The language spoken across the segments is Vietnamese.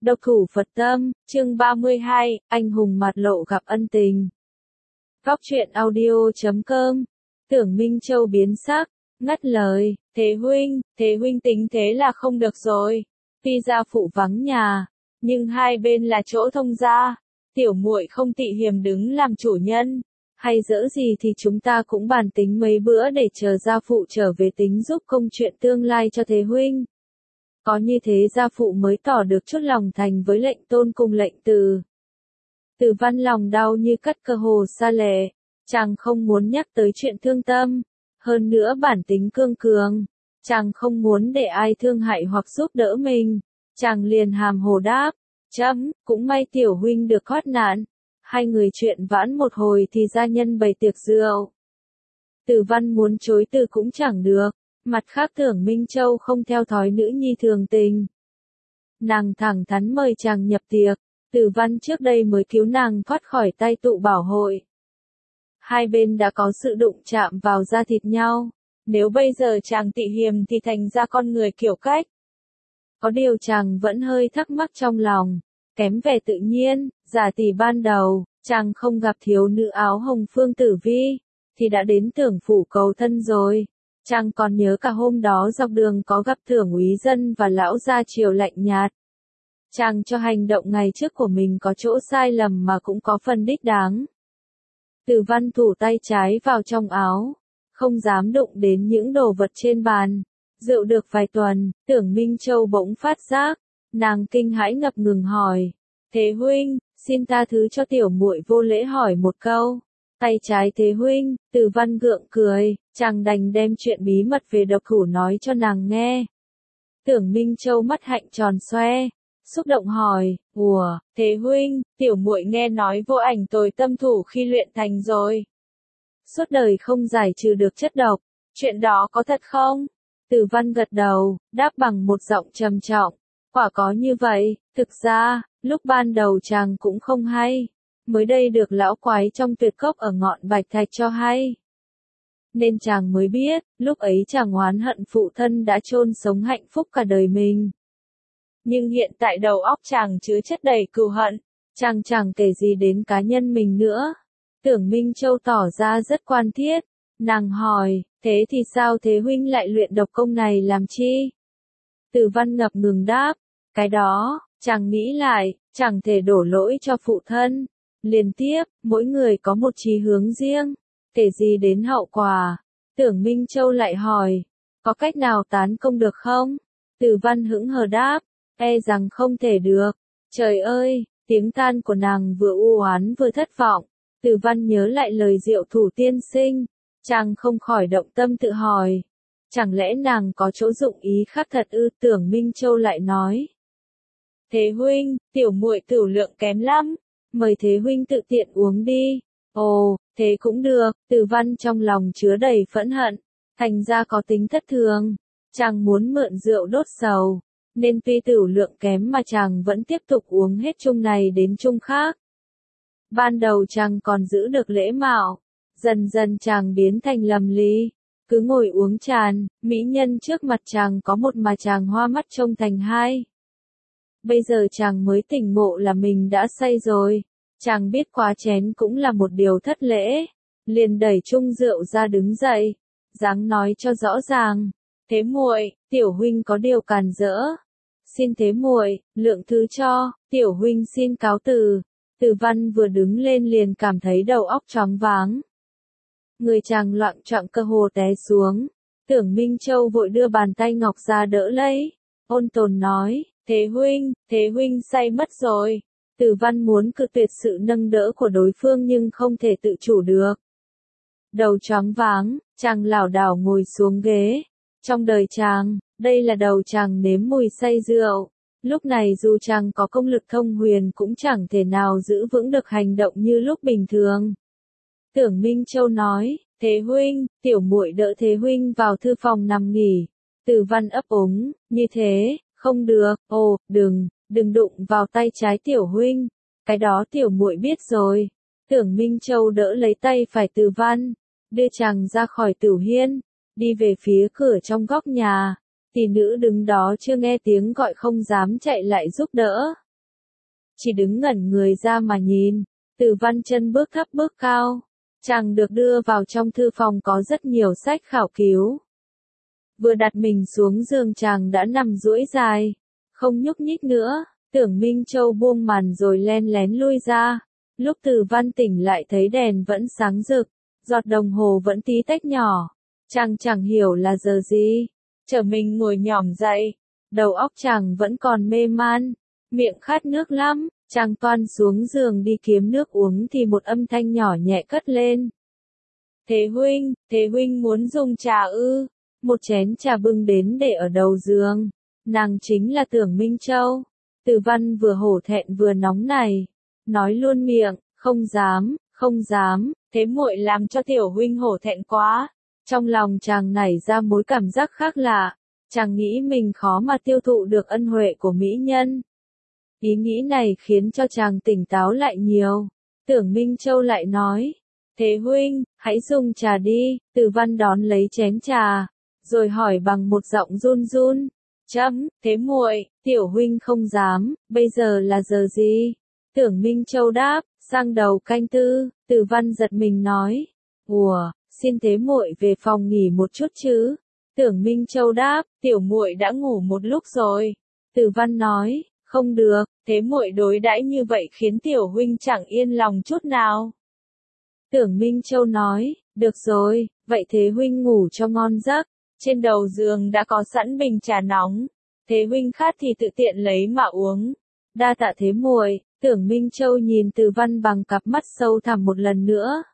Độc thủ Phật tâm, chương 32, anh hùng mặt lộ gặp ân tình. Góc truyện audio.com. Tưởng Minh Châu biến sắc, ngắt lời, thế huynh tính thế là không được rồi. Tuy gia phụ vắng nhà, nhưng hai bên là chỗ thông gia, tiểu muội không tị hiềm đứng làm chủ nhân, hay dỡ gì thì chúng ta cũng bàn tính mấy bữa để chờ gia phụ trở về tính giúp công chuyện tương lai cho thế huynh. Có như thế gia phụ mới tỏ được chút lòng thành với lệnh tôn cùng lệnh từ. Từ Văn lòng đau như cắt cơ hồ sa lệ, chàng không muốn nhắc tới chuyện thương tâm, hơn nữa bản tính cương cường, chàng không muốn để ai thương hại hoặc giúp đỡ mình, chàng liền hàm hồ đáp, chấm, cũng may tiểu huynh được thoát nạn. Hai người chuyện vãn một hồi thì gia nhân bày tiệc rượu. Từ Văn muốn chối từ cũng chẳng được. Mặt khác Tưởng Minh Châu không theo thói nữ nhi thường tình. Nàng thẳng thắn mời chàng nhập tiệc, Từ Văn trước đây mới cứu nàng thoát khỏi tay tụ bảo hội. Hai bên đã có sự đụng chạm vào da thịt nhau, nếu bây giờ chàng tị hiềm thì thành ra con người kiểu cách. Có điều chàng vẫn hơi thắc mắc trong lòng, kém vẻ tự nhiên, giả tỷ ban đầu, chàng không gặp thiếu nữ áo hồng Phương Tử Vi, thì đã đến Tưởng phủ cầu thân rồi. Chàng còn nhớ cả hôm đó dọc đường có gặp Tưởng úy dân và lão gia Triều lạnh nhạt. Chàng cho hành động ngày trước của mình có chỗ sai lầm mà cũng có phần đích đáng. Từ Văn thủ tay trái vào trong áo, không dám đụng đến những đồ vật trên bàn. Rượu được vài tuần, Tưởng Minh Châu bỗng phát giác, nàng kinh hãi ngập ngừng hỏi, thế huynh, xin tha thứ cho tiểu muội vô lễ hỏi một câu. Tay trái thế huynh, Từ Văn gượng cười, chàng đành đem chuyện bí mật về độc thủ nói cho nàng nghe. Tưởng Minh Châu mắt hạnh tròn xoe, xúc động hỏi, ủa, thế huynh, tiểu muội nghe nói vô ảnh tồi tâm thủ khi luyện thành rồi. Suốt đời không giải trừ được chất độc, chuyện đó có thật không? Từ Văn gật đầu, đáp bằng một giọng trầm trọng, quả có như vậy, thực ra, lúc ban đầu chàng cũng không hay. Mới đây được lão quái trong tuyệt cốc ở ngọn bạch thạch cho hay. Nên chàng mới biết, lúc ấy chàng oán hận phụ thân đã chôn sống hạnh phúc cả đời mình. Nhưng hiện tại đầu óc chàng chứa chất đầy cừu hận, chàng chẳng kể gì đến cá nhân mình nữa. Tưởng Minh Châu tỏ ra rất quan thiết, nàng hỏi, thế thì sao thế huynh lại luyện độc công này làm chi? Từ Văn ngập ngừng đáp, cái đó, chàng nghĩ lại, chẳng thể đổ lỗi cho phụ thân. Liên tiếp, mỗi người có một chí hướng riêng, kể gì đến hậu quả. Tưởng Minh Châu lại hỏi, có cách nào tán công được không? Từ Văn hững hờ đáp, e rằng không thể được. Trời ơi, tiếng than của nàng vừa u oán vừa thất vọng. Từ Văn nhớ lại lời Diệu Thủ tiên sinh, chàng không khỏi động tâm tự hỏi, chẳng lẽ nàng có chỗ dụng ý khác thật ư? Tưởng Minh Châu lại nói, thế huynh, tiểu muội tửu lượng kém lắm. Mời thế huynh tự tiện uống đi. Ồ, thế cũng được, Từ Văn trong lòng chứa đầy phẫn hận, thành ra có tính thất thường. Chàng muốn mượn rượu đốt sầu, nên tuy tửu lượng kém mà chàng vẫn tiếp tục uống hết chung này đến chung khác. Ban đầu chàng còn giữ được lễ mạo, dần dần chàng biến thành lầm ly, cứ ngồi uống tràn, mỹ nhân trước mặt chàng có một mà chàng hoa mắt trông thành hai. Bây giờ chàng mới tỉnh ngộ là mình đã say rồi, chàng biết quá chén cũng là một điều thất lễ, liền đẩy chung rượu ra đứng dậy, dáng nói cho rõ ràng, thế muội, tiểu huynh có điều cản rỡ, xin thế muội, lượng thứ cho, tiểu huynh xin cáo từ. Từ Văn vừa đứng lên liền cảm thấy đầu óc choáng váng. Người chàng loạng choạng cơ hồ té xuống, Tưởng Minh Châu vội đưa bàn tay ngọc ra đỡ lấy, ôn tồn nói, thế huynh say mất rồi. Từ Văn muốn cự tuyệt sự nâng đỡ của đối phương nhưng không thể tự chủ được. Đầu choáng váng, chàng lảo đảo ngồi xuống ghế. Trong đời chàng, đây là đầu chàng nếm mùi say rượu. Lúc này dù chàng có công lực thông huyền cũng chẳng thể nào giữ vững được hành động như lúc bình thường. Tưởng Minh Châu nói, thế huynh, tiểu muội đỡ thế huynh vào thư phòng nằm nghỉ. Từ Văn ấp úng, như thế, không được, ồ, đừng đụng vào tay trái tiểu huynh, cái đó tiểu muội biết rồi. Tưởng Minh Châu đỡ lấy tay phải Từ Văn, đưa chàng ra khỏi tửu hiên, đi về phía cửa trong góc nhà. Tỷ nữ đứng đó chưa nghe tiếng gọi không dám chạy lại giúp đỡ. chỉ đứng ngẩn người ra mà nhìn. Từ Văn chân bước thấp bước cao. Chàng được đưa vào trong thư phòng có rất nhiều sách khảo cứu. Vừa đặt mình xuống giường chàng đã nằm duỗi dài, không nhúc nhích nữa. Tưởng Minh Châu buông màn rồi len lén lui ra. Lúc Từ Văn tỉnh lại thấy đèn vẫn sáng rực, giọt đồng hồ vẫn tí tách nhỏ. Chàng chẳng hiểu là giờ gì. Trở mình ngồi nhỏm dậy, đầu óc chàng vẫn còn mê man, miệng khát nước lắm. Chàng toan xuống giường đi kiếm nước uống thì một âm thanh nhỏ nhẹ cất lên. Thế huynh muốn dùng trà ư? Một chén trà bưng đến để ở đầu giường. Nàng chính là Tưởng Minh Châu. Từ Văn vừa hổ thẹn vừa nóng này, nói luôn miệng, không dám, thế muội làm cho tiểu huynh hổ thẹn quá. Trong lòng chàng nảy ra mối cảm giác khác lạ, chàng nghĩ mình khó mà tiêu thụ được ân huệ của mỹ nhân. Ý nghĩ này khiến cho chàng tỉnh táo lại nhiều. Tưởng Minh Châu lại nói, thế huynh, hãy dùng trà đi. Từ Văn đón lấy chén trà, rồi hỏi bằng một giọng run run, thế muội, tiểu huynh không dám, bây giờ là giờ gì? Tưởng Minh Châu đáp, sang đầu canh tư. Từ Văn giật mình nói, xin thế muội về phòng nghỉ một chút chứ. Tưởng Minh Châu đáp, tiểu muội đã ngủ một lúc rồi. Từ Văn nói, không được, thế muội đối đãi như vậy khiến tiểu huynh chẳng yên lòng chút nào. Tưởng Minh Châu nói, được rồi, vậy thế huynh ngủ cho ngon giấc. Trên đầu giường đã có sẵn bình trà nóng. Thế huynh khát thì tự tiện lấy mà uống. Đa tạ thế muội. Tưởng Minh Châu nhìn Từ Văn bằng cặp mắt sâu thẳm một lần nữa.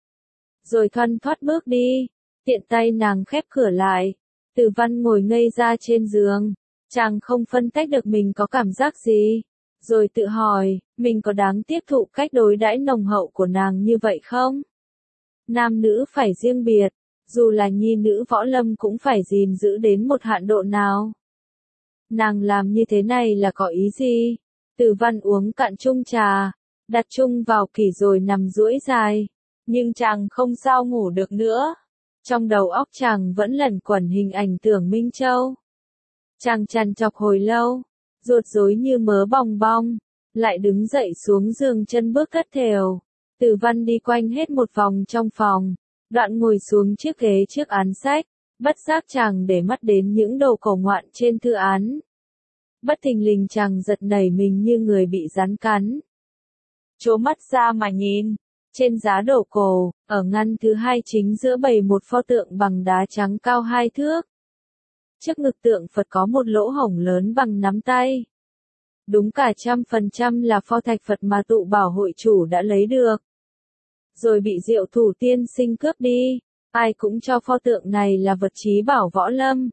Rồi thoăn thoắt bước đi. Tiện tay nàng khép cửa lại. Từ Văn ngồi ngây ra trên giường. Chàng không phân tách được mình có cảm giác gì. Rồi tự hỏi, mình có đáng tiếp thụ cách đối đãi nồng hậu của nàng như vậy không? Nam nữ phải riêng biệt. Dù là nhi nữ võ lâm cũng phải gìn giữ đến một hạn độ nào. Nàng làm như thế này là có ý gì? Từ Văn uống cạn chung trà, đặt chung vào kỷ rồi nằm duỗi dài. Nhưng chàng không sao ngủ được nữa. Trong đầu óc chàng vẫn lẩn quẩn hình ảnh Tưởng Minh Châu. Chàng trằn trọc hồi lâu, ruột rối như mớ bong bong, lại đứng dậy xuống giường chân bước cất thều. Từ Văn đi quanh hết một vòng trong phòng. Đoạn ngồi xuống chiếc ghế trước án sách, bất giác chàng để mắt đến những đồ cổ ngoạn trên thư án. Bất thình lình chàng giật nảy mình như người bị rắn cắn. Trố mắt ra mà nhìn, trên giá đồ cổ, ở ngăn thứ hai chính giữa bày một pho tượng bằng đá trắng cao 2 thước. Trước ngực tượng Phật có một lỗ hổng lớn bằng nắm tay. Đúng cả 100% là pho thạch Phật mà tụ bảo hội chủ đã lấy được. Rồi bị Diệu Thủ tiên sinh cướp đi, ai cũng cho pho tượng này là vật chí bảo võ lâm.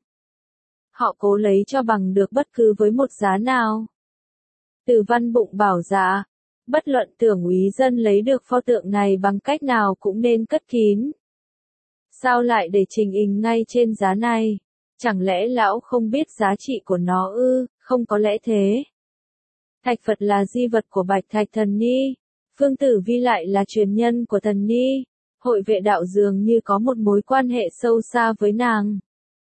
Họ cố lấy cho bằng được bất cứ với một giá nào. Từ Văn bụng bảo dạ, bất luận Tưởng úy dân lấy được pho tượng này bằng cách nào cũng nên cất kín. Sao lại để trình hình ngay trên giá này? Chẳng lẽ lão không biết giá trị của nó ư? Không có lẽ thế. Thạch Phật là di vật của Bạch Thạch Thần Ni. Phương Tử Vi lại là truyền nhân của Thần Ni. Hội vệ đạo dường như có một mối quan hệ sâu xa với nàng.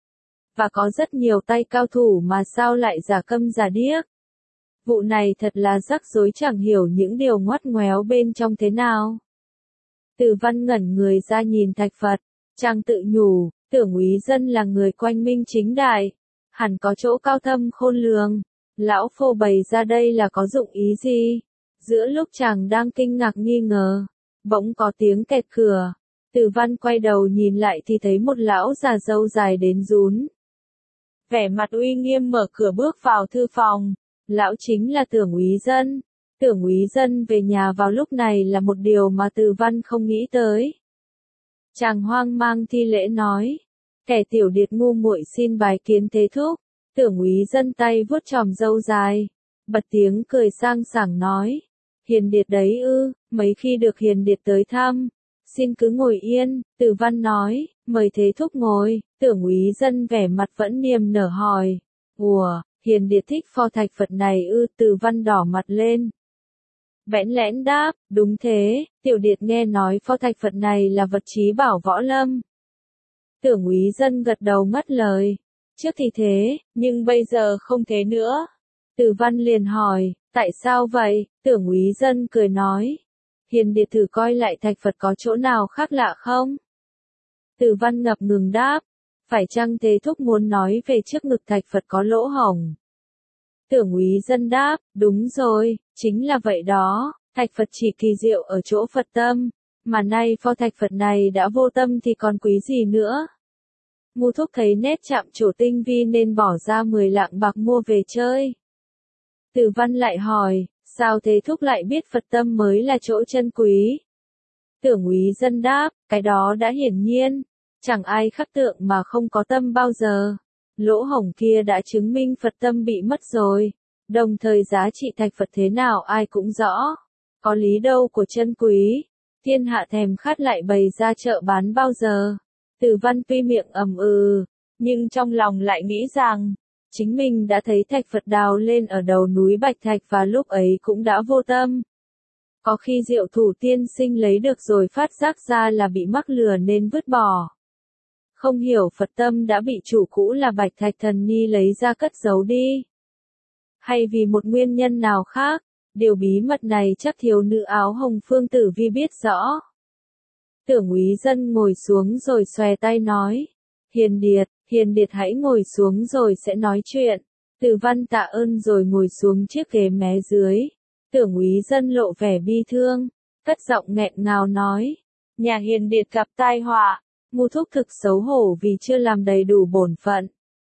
Và có rất nhiều tay cao thủ mà sao lại giả câm giả điếc. Vụ này thật là rắc rối chẳng hiểu những điều ngoắt ngoéo bên trong thế nào. Từ Văn ngẩn người ra nhìn Thạch Phật, chàng tự nhủ, Tưởng úy dân là người quanh minh chính đại, hẳn có chỗ cao thâm khôn lường. Lão phô bày ra đây là có dụng ý gì? Giữa lúc chàng đang kinh ngạc nghi ngờ, bỗng có tiếng kẹt cửa. Từ Văn quay đầu nhìn lại thì thấy một lão già râu dài đến rún. Vẻ mặt uy nghiêm mở cửa bước vào thư phòng. Lão chính là Tưởng úy dân. Tưởng úy dân về nhà vào lúc này là một điều mà Từ Văn không nghĩ tới. Chàng hoang mang thi lễ nói, kẻ tiểu điệt ngu muội xin bái kiến thế thúc. Tưởng úy dân tay vuốt chòm râu dài, bật tiếng cười sang sảng nói, Hiền điệt đấy ư, mấy khi được Hiền điệt tới thăm, xin cứ ngồi yên. Từ Văn nói, mời thế thúc ngồi. Tưởng úy dân vẻ mặt vẫn niềm nở hỏi, Hiền điệt thích pho thạch Phật này ư? Từ Văn đỏ mặt lên, bẽn lẽn đáp, đúng thế, tiểu điệt nghe nói pho thạch Phật này là vật chí bảo võ lâm. Tưởng úy dân gật đầu ngắt lời, trước thì thế, nhưng bây giờ không thế nữa. Từ Văn liền hỏi, tại sao vậy? Tưởng úy dân cười nói, Hiền Điệt thử coi lại thạch Phật có chỗ nào khác lạ không? Từ Văn ngập ngừng đáp, phải chăng Thế Thúc muốn nói về trước ngực thạch Phật có lỗ hổng? Tưởng úy dân đáp, đúng rồi, chính là vậy đó, thạch Phật chỉ kỳ diệu ở chỗ Phật tâm, mà nay pho thạch Phật này đã vô tâm thì còn quý gì nữa. Ngu Thúc thấy nét chạm trổ tinh vi nên bỏ ra 10 lạng bạc mua về chơi. Từ Văn lại hỏi, sao Thế Thúc lại biết Phật tâm mới là chỗ chân quý? Tưởng úy dân đáp, cái đó đã hiển nhiên, chẳng ai khắc tượng mà không có tâm bao giờ. Lỗ hổng kia đã chứng minh Phật tâm bị mất rồi, đồng thời giá trị thạch Phật thế nào ai cũng rõ. Có lý đâu của chân quý, thiên hạ thèm khát lại bày ra chợ bán bao giờ. Từ Văn tuy miệng nhưng trong lòng lại nghĩ rằng, chính mình đã thấy thạch Phật đào lên ở đầu núi Bạch Thạch và lúc ấy cũng đã vô tâm. Có khi Diệu Thủ tiên sinh lấy được rồi phát giác ra là bị mắc lừa nên vứt bỏ. Không hiểu Phật tâm đã bị chủ cũ là Bạch Thạch Thần Ni lấy ra cất giấu đi. Hay vì một nguyên nhân nào khác, điều bí mật này chắc thiếu nữ áo hồng Phương Tử Vi biết rõ. Tưởng úy dân ngồi xuống rồi xòe tay nói, Hiền Điệt hãy ngồi xuống rồi sẽ nói chuyện. Từ Văn tạ ơn rồi ngồi xuống chiếc ghế mé dưới. Tưởng úy dân lộ vẻ bi thương, cất giọng nghẹn ngào nói, nhà Hiền Điệt gặp tai họa, Ngu Thúc thực xấu hổ vì chưa làm đầy đủ bổn phận.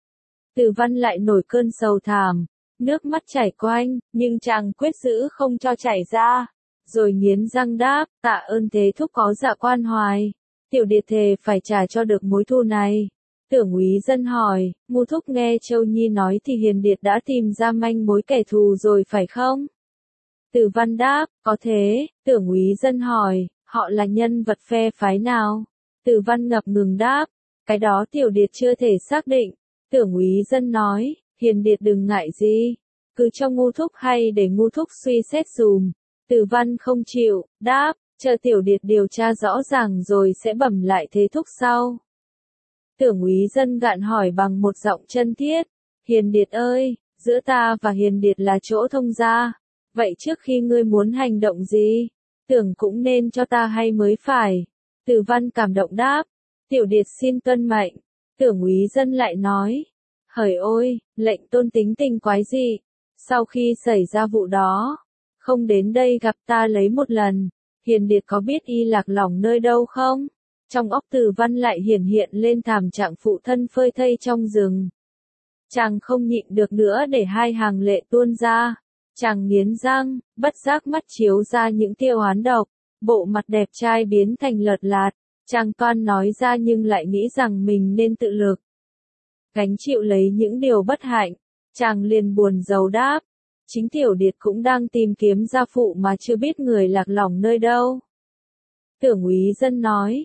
Từ Văn lại nổi cơn sầu thảm, nước mắt chảy quanh, nhưng chàng quyết giữ không cho chảy ra, rồi nghiến răng đáp, tạ ơn Thế Thúc có dạ quan hoài, Tiểu Điệt thề phải trả cho được mối thù này. Tưởng úy dân hỏi, Ngu Thúc nghe Châu Nhi nói thì Hiền Điệt đã tìm ra manh mối kẻ thù rồi phải không? Từ Văn đáp, có thế. Tưởng úy dân hỏi, họ là nhân vật phe phái nào? Từ Văn ngập ngừng đáp, cái đó Tiểu Điệt chưa thể xác định. Tưởng úy dân nói, Hiền Điệt đừng ngại gì, cứ cho Ngu Thúc hay để Ngu Thúc suy xét dùm. Từ Văn không chịu, đáp, chờ Tiểu Điệt điều tra rõ ràng rồi sẽ bẩm lại Thế Thúc sau. Tưởng úy dân gạn hỏi bằng một giọng chân thiết, Hiền Điệt ơi, giữa ta và Hiền Điệt là chỗ thông gia, vậy trước khi ngươi muốn hành động gì, tưởng cũng nên cho ta hay mới phải. Từ Văn cảm động đáp, Tiểu Điệt xin tuân mệnh. Tưởng úy dân lại nói, hời ôi, lệnh tôn tính tình quái dị, sau khi xảy ra vụ đó, không đến đây gặp ta lấy một lần, Hiền Điệt có biết y lạc lòng nơi đâu không? Trong óc Từ Văn lại hiển hiện lên thảm trạng phụ thân phơi thây trong rừng. Chàng không nhịn được nữa để hai hàng lệ tuôn ra. Chàng nghiến răng, bất giác mắt chiếu ra những tia oán độc, bộ mặt đẹp trai biến thành lợt lạt. Chàng toan nói ra nhưng lại nghĩ rằng mình nên tự lực gánh chịu lấy những điều bất hạnh. Chàng liền buồn rầu đáp, chính Tiểu Điệt cũng đang tìm kiếm gia phụ mà chưa biết người lạc lòng nơi đâu. Tưởng úy dân nói,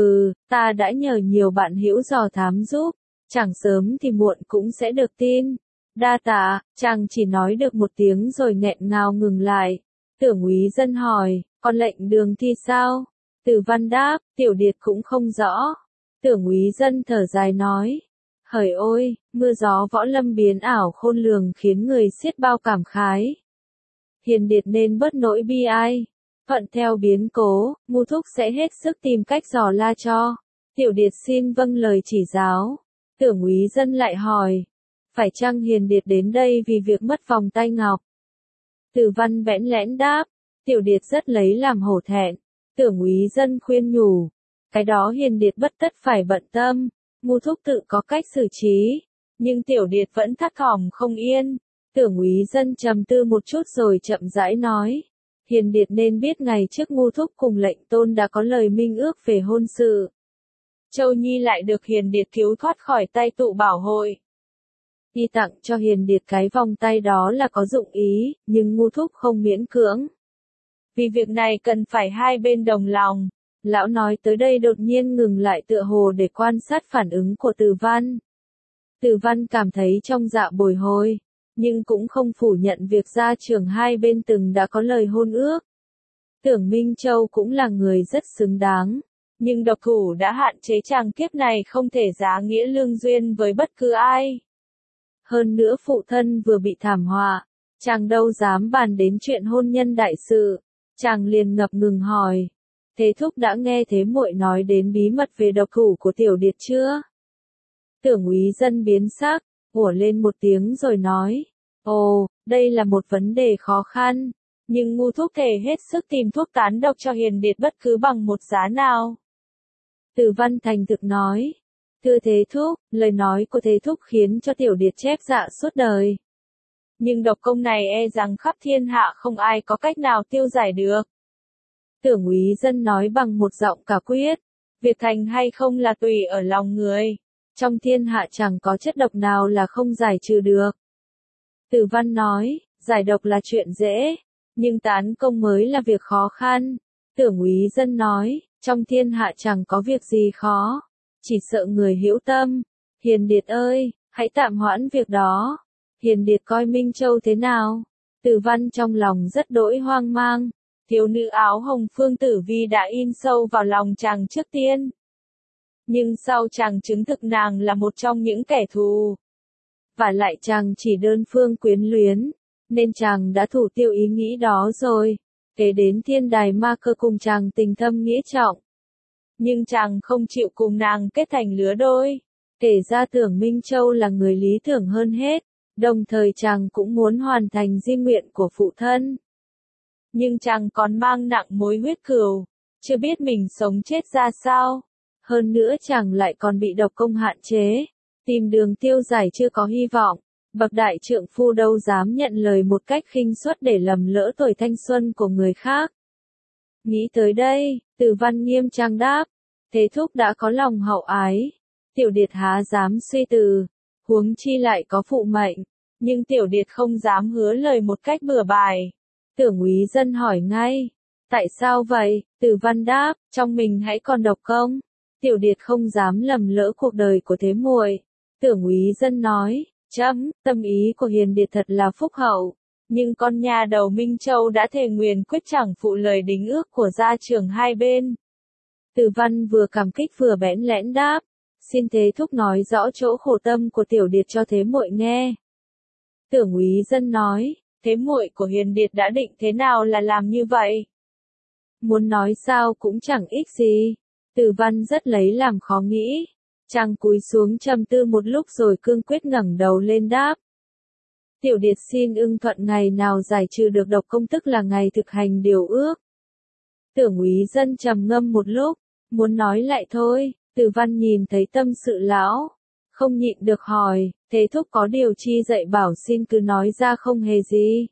ta đã nhờ nhiều bạn hữu dò thám giúp, chẳng sớm thì muộn cũng sẽ được tin. Đa tạ. Chàng chỉ nói được một tiếng rồi nghẹn ngào ngừng lại. Tưởng úy dân hỏi, còn lệnh đường thì sao? Từ Văn đáp, Tiểu Điệt cũng không rõ. Tưởng úy dân thở dài nói, hời ôi, mưa gió võ lâm biến ảo khôn lường khiến người xiết bao cảm khái. Hiền Điệt nên bớt nỗi bi ai. Thuận theo biến cố, Ngu Thúc sẽ hết sức tìm cách dò la cho. Tiểu Điệt xin vâng lời chỉ giáo. Tưởng úy dân lại hỏi, phải chăng Hiền Điệt đến đây vì việc mất vòng tay ngọc? Từ Văn bẽn lẽn đáp, Tiểu Điệt rất lấy làm hổ thẹn. Tưởng úy dân khuyên nhủ, cái đó Hiền Điệt bất tất phải bận tâm, Ngu Thúc tự có cách xử trí. Nhưng Tiểu Điệt vẫn thắt thỏm không yên. Tưởng úy dân trầm tư một chút rồi chậm rãi nói, Hiền Điệt nên biết ngày trước Ngu Thúc cùng lệnh tôn đã có lời minh ước về hôn sự. Châu Nhi lại được Hiền Điệt cứu thoát khỏi tay tụ bảo hội. Y tặng cho Hiền Điệt cái vòng tay đó là có dụng ý, nhưng Ngu Thúc không miễn cưỡng. Vì việc này cần phải hai bên đồng lòng. Lão nói tới đây đột nhiên ngừng lại tựa hồ để quan sát phản ứng của Từ Văn. Từ Văn cảm thấy trong dạ bồi hồi, nhưng cũng không phủ nhận việc gia trưởng hai bên từng đã có lời hôn ước. Tưởng Minh Châu cũng là người rất xứng đáng, nhưng độc thủ đã hạn chế chàng kiếp này không thể giá nghĩa lương duyên với bất cứ ai. Hơn nữa phụ thân vừa bị thảm họa, Chàng đâu dám bàn đến chuyện hôn nhân đại sự, chàng liền ngập ngừng hỏi. Thế thúc đã nghe thế muội nói đến bí mật về độc thủ của Tiểu Điệt chưa? Tưởng Úy Dân biến sắc, ủa lên một tiếng rồi nói. Ồ, đây là một vấn đề khó khăn, nhưng ngu thúc thề hết sức tìm thuốc tán độc cho Hiền Điệt bất cứ bằng một giá nào. Từ Văn thành thực nói. Thưa Thế thúc, lời nói của Thế thúc khiến cho Tiểu Điệt chép dạ suốt đời. Nhưng độc công này e rằng khắp thiên hạ không ai có cách nào tiêu giải được. Tưởng Úy Dân nói bằng một giọng cả quyết. Việc thành hay không là tùy ở lòng người. Trong thiên hạ chẳng có chất độc nào là không giải trừ được. Từ Văn nói, giải độc là chuyện dễ, nhưng tán công mới là việc khó khăn. Tưởng Úy Dân nói, trong thiên hạ chẳng có việc gì khó, chỉ sợ người hữu tâm. Hiền Điệt ơi, hãy tạm hoãn việc đó. Hiền Điệt coi Minh Châu thế nào? Từ Văn trong lòng rất đỗi hoang mang. Thiếu nữ áo hồng Phương Tử Vi đã in sâu vào lòng chàng trước tiên. Nhưng sau chàng chứng thực nàng là một trong những kẻ thù. Và lại chàng chỉ đơn phương quyến luyến, nên chàng đã thủ tiêu ý nghĩ đó rồi. Kế đến thiên đài ma cơ cùng chàng tình thâm nghĩa trọng. Nhưng chàng không chịu cùng nàng kết thành lứa đôi. Kể ra Tưởng Minh Châu là người lý tưởng hơn hết, đồng thời chàng cũng muốn hoàn thành di nguyện của phụ thân. Nhưng chàng còn mang nặng mối huyết cừu, chưa biết mình sống chết ra sao. Hơn nữa chàng lại còn bị độc công hạn chế, tìm đường tiêu giải chưa có hy vọng. Bậc đại trượng phu đâu dám nhận lời một cách khinh suất để lầm lỡ tuổi thanh xuân của người khác. Nghĩ tới đây, Từ Văn nghiêm trang đáp. Thế thúc đã có lòng hậu ái, Tiểu Điệt há dám suy từ, huống chi lại có phụ mệnh. Nhưng Tiểu Điệt không dám hứa lời một cách bừa bãi. Tưởng Úy Dân hỏi ngay. Tại sao vậy? Từ Văn đáp, trong mình hãy còn độc công. Tiểu Điệt không dám lầm lỡ cuộc đời của thế muội. Tưởng Úy Dân nói, tâm ý của Hiền Điệt thật là phúc hậu. Nhưng con nhà đầu Minh Châu đã thề nguyền quyết chẳng phụ lời đính ước của gia trưởng hai bên. Từ Văn vừa cảm kích vừa bẽn lẽn đáp. Xin Thế thúc nói rõ chỗ khổ tâm của Tiểu Điệt cho thế muội nghe. Tưởng Úy Dân nói, thế muội của Hiền Điệt đã định thế nào là làm như vậy? Muốn nói sao cũng chẳng ích gì. Từ Văn rất lấy làm khó nghĩ. Chàng cúi xuống trầm tư một lúc rồi cương quyết ngẩng đầu lên đáp. Tiểu Điệt xin ưng thuận ngày nào giải trừ được độc công tức là ngày thực hành điều ước. Tưởng Úy Dân trầm ngâm một lúc, muốn nói lại thôi. Từ Văn nhìn thấy tâm sự lão, không nhịn được hỏi, Thế thúc có điều chi dạy bảo xin cứ nói ra không hề gì.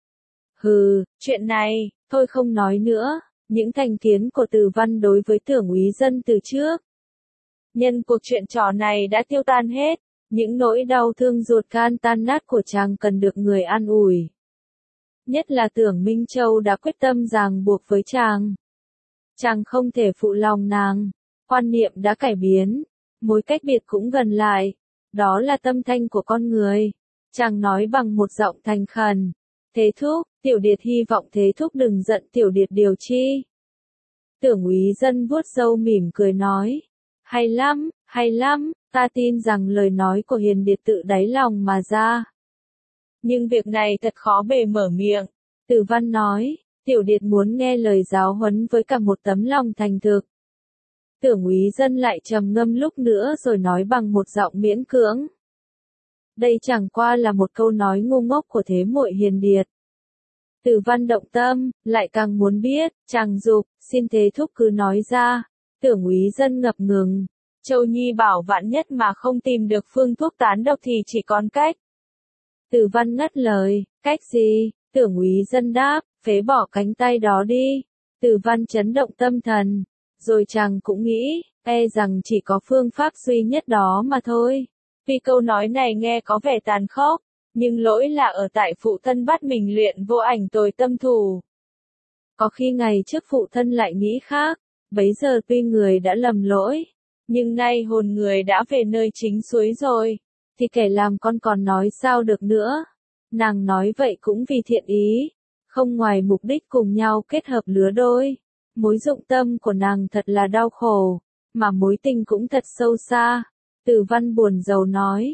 Hừ, chuyện này, thôi không nói nữa. Những thành kiến của Từ Văn đối với Tưởng Úy Dân từ trước. Nhân cuộc chuyện trò này đã tiêu tan hết, những nỗi đau thương ruột gan tan nát của chàng cần được người an ủi. Nhất là Tưởng Minh Châu đã quyết tâm ràng buộc với chàng. Chàng không thể phụ lòng nàng, quan niệm đã cải biến, mối cách biệt cũng gần lại, đó là tâm thanh của con người. Chàng nói bằng một giọng thành khẩn, Thế thúc, Tiểu Điệt hy vọng Thế thúc đừng giận Tiểu Điệt điều chi. Tưởng Úy Dân vuốt râu mỉm cười nói, hay lắm, ta tin rằng lời nói của Hiền Điệt tự đáy lòng mà ra. Nhưng việc này thật khó bề mở miệng. Từ Văn nói, Tiểu Điệt muốn nghe lời giáo huấn với cả một tấm lòng thành thực. Tưởng Úy Dân lại trầm ngâm lúc nữa rồi nói bằng một giọng miễn cưỡng. Đây chẳng qua là một câu nói ngu ngốc của thế muội Hiền Điệt. Từ Văn động tâm, lại càng muốn biết, chàng giục, xin Thế thúc cứ nói ra. Tưởng Úy Dân ngập ngừng. Châu Nhi bảo vạn nhất mà không tìm được phương thuốc tán độc thì chỉ còn cách. Từ Văn ngắt lời, cách gì? Tưởng Úy Dân đáp, phế bỏ cánh tay đó đi. Từ Văn chấn động tâm thần. Rồi chàng cũng nghĩ, rằng chỉ có phương pháp duy nhất đó mà thôi. Vì câu nói này nghe có vẻ tàn khốc, nhưng lỗi là ở tại phụ thân bắt mình luyện vô ảnh tồi tâm thù. Có khi ngày trước phụ thân lại nghĩ khác, bấy giờ tuy người đã lầm lỗi, nhưng nay hồn người đã về nơi chính suối rồi, thì kẻ làm con còn nói sao được nữa. Nàng nói vậy cũng vì thiện ý, không ngoài mục đích cùng nhau kết hợp lứa đôi. Mối dụng tâm của nàng thật là đau khổ, mà mối tình cũng thật sâu xa. Từ Văn buồn rầu nói,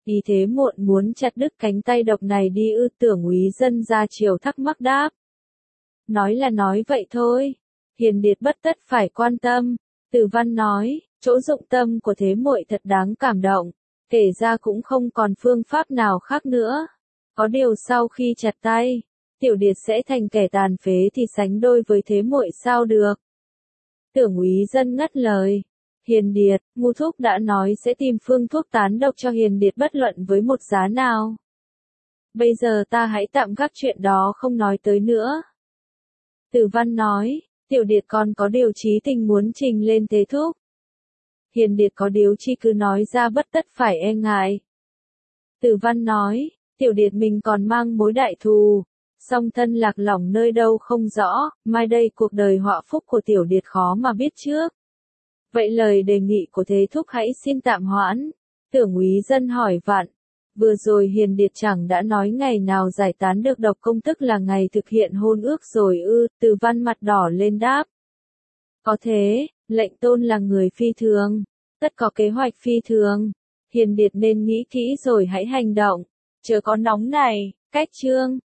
Ý thế muộn muốn chặt đứt cánh tay độc này đi ư? Tưởng úy dân ra chiều thắc mắc đáp. Nói là nói vậy thôi. Hiền Điệt bất tất phải quan tâm. Từ Văn nói, chỗ dụng tâm của thế muội thật đáng cảm động. Kể ra cũng không còn phương pháp nào khác nữa. Có điều sau khi chặt tay, Tiểu Điệt sẽ thành kẻ tàn phế thì sánh đôi với thế muội sao được. Tưởng úy dân ngắt lời. Hiền Điệt, ngu thúc đã nói sẽ tìm phương thuốc tán độc cho Hiền Điệt bất luận với một giá nào. Bây giờ ta hãy tạm gác chuyện đó không nói tới nữa. Từ Văn nói, Tiểu Điệt còn có điều chí tình muốn trình lên thế thúc. Hiền Điệt có điều chi cứ nói ra bất tất phải e ngại. Từ Văn nói, Tiểu Điệt mình còn mang mối đại thù, song thân lạc lõng nơi đâu không rõ, mai đây cuộc đời họa phúc của Tiểu Điệt khó mà biết trước. Vậy lời đề nghị của thế thúc hãy xin tạm hoãn. Tưởng úy dân hỏi vặn. Vừa rồi Hiền Điệt chẳng đã nói ngày nào giải tán được độc công tức là ngày thực hiện hôn ước rồi ư? Từ Văn mặt đỏ lên đáp. Có thế, lệnh tôn là người phi thường. Tất có kế hoạch phi thường. Hiền Điệt nên nghĩ kỹ rồi hãy hành động. Chớ có nóng này, cách chương.